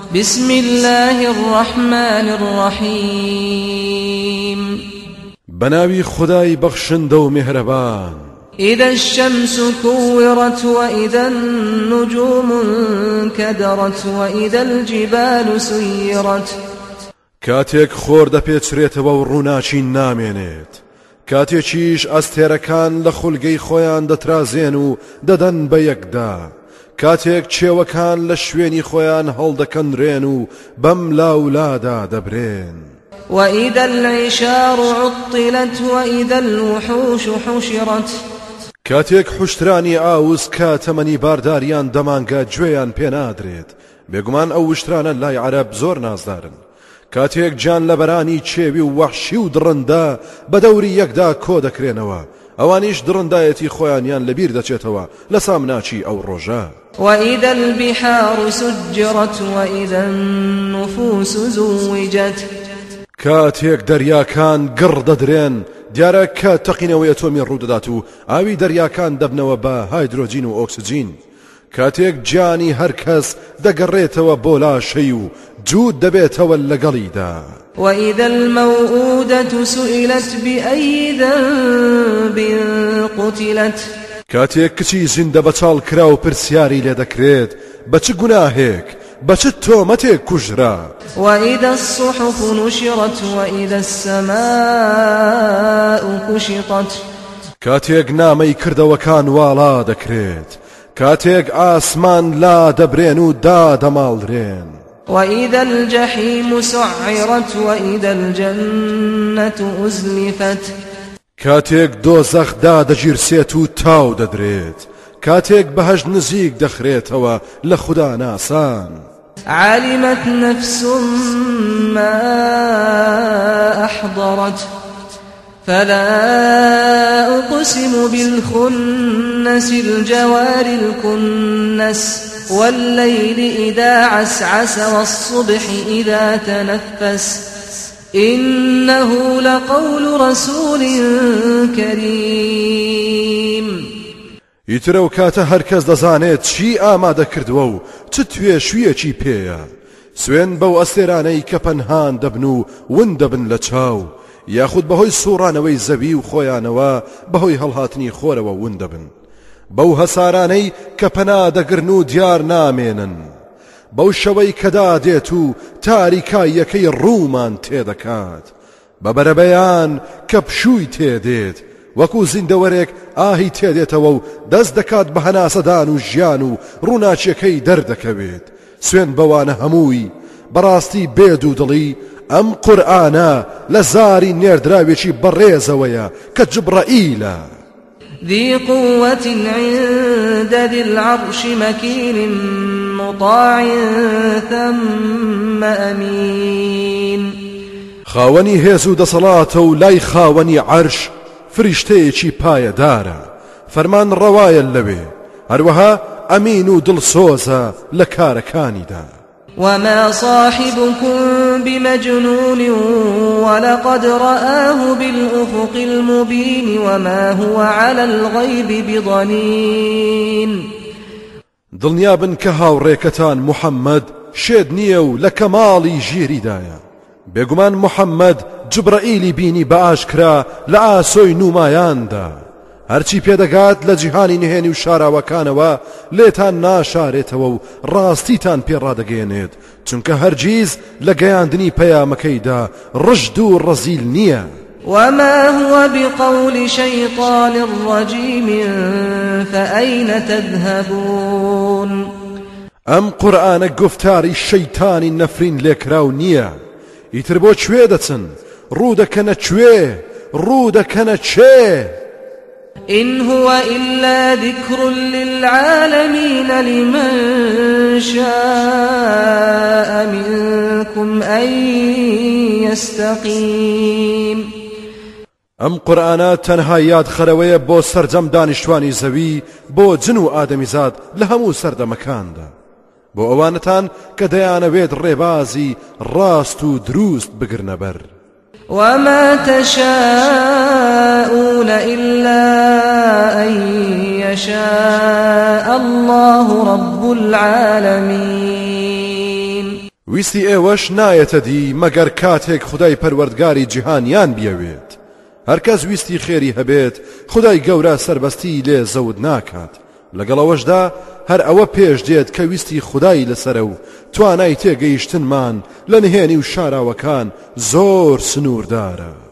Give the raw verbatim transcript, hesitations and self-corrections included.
بسم الله الرحمن الرحيم بناوي خداي بخشندو مهربان إذا الشمس كورت وإذا النجوم انكدرت وإذا الجبال سيرت كاتيك خور دەپێچرێتەوە و ڕووناچی نامێنێت کاتێکیش ئەستێرەکان لە خولگەی خۆیان دەترازێن و دەدەن بە یەکدا کاتێک چێوەکان لە شوێنی خۆیان هەڵدەکەندرێن و بەم لاولادا دەبرێن وإذا العشار عطلت وإذا الوحوش حشرت کاتێک حوشترانی ئاوس کە تەمەنی بارداریان دەمانگە گوێیان پێنادرێت بێگومان ئەو وشترانە لای عەرەب زۆر نازدارن کاتێک جان لە بەرانی چێوی و وەحشی و دڕندا بە دەوری یەکدا کۆ دەکرێنەوە ئەوانیش دڕندایەتی خۆیانیان لەبیر دەچێتەوە لە سامناچی ئەو ڕۆژە وإذا البحار سجرت وإذا النفوس زوجت کاتێک دەریاکان گڕ دەدرێن دیارە کە تەقینەوەی ئەتۆمی ڕوودەدات و ئاوی دەریاکان دەبنەوە بە هایدرۆجین و ئۆکسجین کاتێک گیانی هەر کەس دەگەڕێتەوە بۆ لاشەی و جوود دەبێتەوە لەگەڵیدا وإذا الموءودة سئلت بأي ذنب قتلت کاتێک کچی زیندە بەچاڵ کرا و پرسیاری لێ دەکرێت بە چ گوناهێک بە چ تۆمەتێک کوژرا وإذا الصحف نشرت وإذا السماء كشطت کاتێک نامەی کردەوەکان واڵا دەکرێت کاتێک ئاسمان لا دەبرێن و دادەماڵدرێن وإذا الجحيم سعرت وإذا الجنة أزلفت کاتێک دۆزەخ دادەگیرسێت و تاو دەدرێت کاتێک بەهەشت نزیک دەخرێتەوە لە خوددا ناسان علمت نفس ما أحضرت فلا أقسم بالخنس الجوار الكنس والليل إذا عسعس والصبح إذا تنفس إنه لقول رسول كريم ئیترە و کاتە هەر کەس دەزانێت چی ئامادە کردووە و چ توێ شوویەکی پێیە سوێن بەو ئەستێرانەی کە پەنهان دەبن و ون دەبن لە چاو یاخود بەهۆی سوڕانەوەی زەوی و خۆیانەوە بەهۆی هەڵهاتنی خۆرەوە ون دەبن بەو هەسارانەی کە پەنا دەگرن و دیار نامێنن بەو شەوەی کەدا دێت و تاریکاییەکەی ڕوومان تێدەکات بە بەرەبەیان کە پشووی تێدێت وەکو زیندەوەرێک ئاهی تێدێتەوە و دەست دەکات بە هەناسەدان و ژیان و ڕووناچیەکەی دەردەکەوێت سوێن بەوانە هەمووی بەڕاستی بێد و دڵی ئەم قورئانە لە زاری نێردراوێکی بەڕێزەوەیە کە جبرائیلە ذي قوة عند ذي العرش مكين مطاع ثم أمين خاوەنی هێز و دەسەڵاتە و لای خاوەنی عەرش فریشتەیەکی پایەدارە فەرمان ڕەوایە لەوێ هەروەها ئەمین و دڵسۆزە لە کارەکانیدا وما صاحبكم بمجنون ولقد رآه بالأفق المبين وما هو على الغيب بضنين دڵنیابن کە هاوڕێکەتان محەممەد شێد نییە و لە کەماڵی ژیریدایە بێگومان محەممەد جبرائیلی بینی بە ئاشکرا لە ئاسۆی نومایاندا هەرچی پێدەگات لە جیهانی نهێنی و شاراوەکانەوە لێتان ناشارێتەوە و ڕاستیتان پێڕادەگەێنێت چونکە هەرگیز لە گەیاندنی پەیامەکەیدا ڕژد و ڕەزیل نییە وما هو بقول شيطان رجيم فأين تذهبون ئەم قورئانە گفتاری شەیتانی نەفرین لێکراو نییە ئیتر بۆ کوێ دەچن ڕوو دەکەنە کوێ ڕوو دەکەنە چێ إن هو إلا ذكر للعالمين لمن شاء منكم أن يستقيم ئەم قورئانە تەنها یاد خەرەوەیە بۆ سەرجەم دانیشتوانی زەوی بۆ جن و ئادەمیزاد لە هەموو سەردەمەکاندا بۆ ئەوانتان کە دەیانەوێت ڕێبازی ڕاست و دروست بگرنە بەر وما تشاءون إلا أن يشاء الله رب العالمين ویستی ئێوەش نایەتە دی مەگەر کاتێک خدای پەروەردگاری جیهانیان بیەوێت هەرکەس ویستی خێری هەبێت خدای گەورە سربەستی لێ زەود ناکات لەگەڵەوەشدا هەر ئەوە پێش دێت کە ویستی خدای لەسەرە و توانای تێگەیشتنمان لە نهێنی و شاراوەکان زۆر سنووردارە